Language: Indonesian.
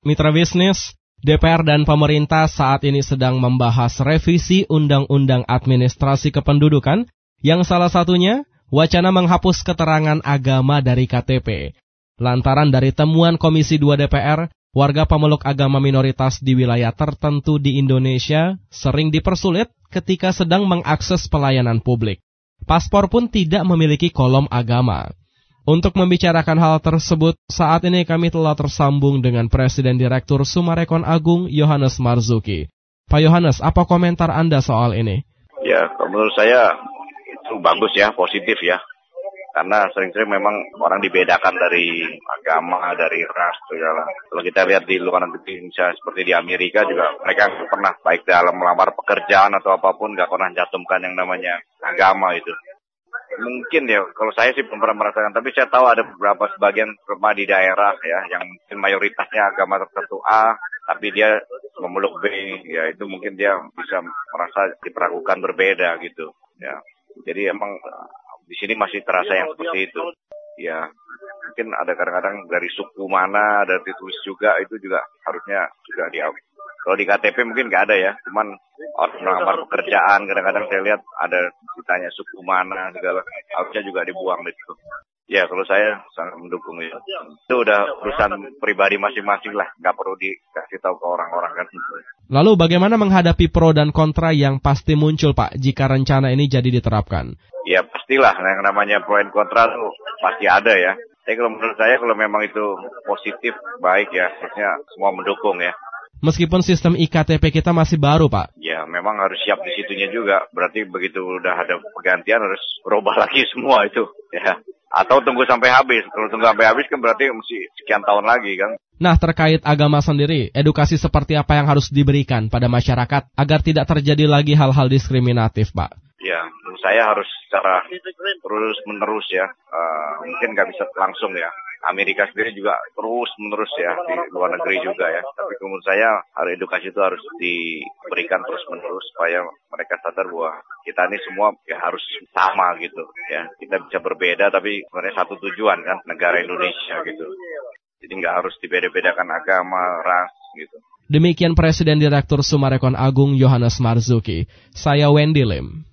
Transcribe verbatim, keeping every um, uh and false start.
Mitra bisnis, D P R dan pemerintah saat ini sedang membahas revisi Undang-Undang Administrasi Kependudukan yang salah satunya wacana menghapus keterangan agama dari K T P. Lantaran dari temuan Komisi dua D P R, warga pemeluk agama minoritas di wilayah tertentu di Indonesia sering dipersulit ketika sedang mengakses pelayanan publik. Paspor pun tidak memiliki kolom agama. Untuk membicarakan hal tersebut, saat ini kami telah tersambung dengan Presiden Direktur Summarecon Agung, Yohanes Marzuki. Pak Yohanes, apa komentar Anda soal ini? Ya, menurut saya itu bagus ya, positif ya. Karena sering-sering memang orang dibedakan dari agama, dari ras, segala. Kalau kita lihat di luar negeri, misalnya seperti di Amerika juga, mereka nggak pernah, baik dalam melamar pekerjaan atau apapun, nggak pernah cantumkan yang namanya agama itu. Mungkin ya, kalau saya sih belum pernah merasakan, tapi saya tahu ada beberapa sebagian rumah di daerah ya, yang mungkin mayoritasnya agama tertentu A, tapi dia memeluk B, ya itu mungkin dia bisa merasa diperlakukan berbeda gitu, ya. Jadi emang di sini masih terasa yang seperti itu, ya. Mungkin ada kadang-kadang dari suku mana, ada ditulis juga, itu juga harusnya juga diakui. Kalau di K T P mungkin nggak ada ya, cuman orang melamar pekerjaan kadang-kadang saya lihat ada ditanya suku mana segala, harusnya juga dibuang itu. Ya kalau saya sangat mendukung itu. Itu udah urusan pribadi masing-masing lah, nggak perlu dikasih tahu ke orang-orang kan. Lalu bagaimana menghadapi pro dan kontra yang pasti muncul Pak jika rencana ini jadi diterapkan? Ya pastilah, yang namanya pro dan kontra itu pasti ada ya. Tapi kalau menurut saya kalau memang itu positif, baik ya, harusnya semua mendukung ya. Meskipun sistem I K T P kita masih baru, Pak. Ya, memang harus siap di situnya juga. Berarti begitu udah ada pergantian harus berubah lagi semua itu, ya. Atau tunggu sampai habis. Kalau tunggu sampai habis kan berarti mesti sekian tahun lagi kan. Nah, terkait agama sendiri, edukasi seperti apa yang harus diberikan pada masyarakat agar tidak terjadi lagi hal-hal diskriminatif, Pak? Ya, menurut saya harus secara terus-menerus ya. Uh, mungkin nggak bisa langsung ya. Amerika sendiri juga terus-menerus ya, di luar negeri juga ya. Tapi menurut saya, hari edukasi itu harus diberikan terus-menerus supaya mereka sadar bahwa kita ini semua ya harus sama gitu ya. Kita bisa berbeda tapi sebenarnya satu tujuan kan, negara Indonesia gitu. Jadi nggak harus dibeda-bedakan agama, ras gitu. Demikian Presiden Direktur Summarecon Agung Yohanes Marzuki. Saya Wendy Lim.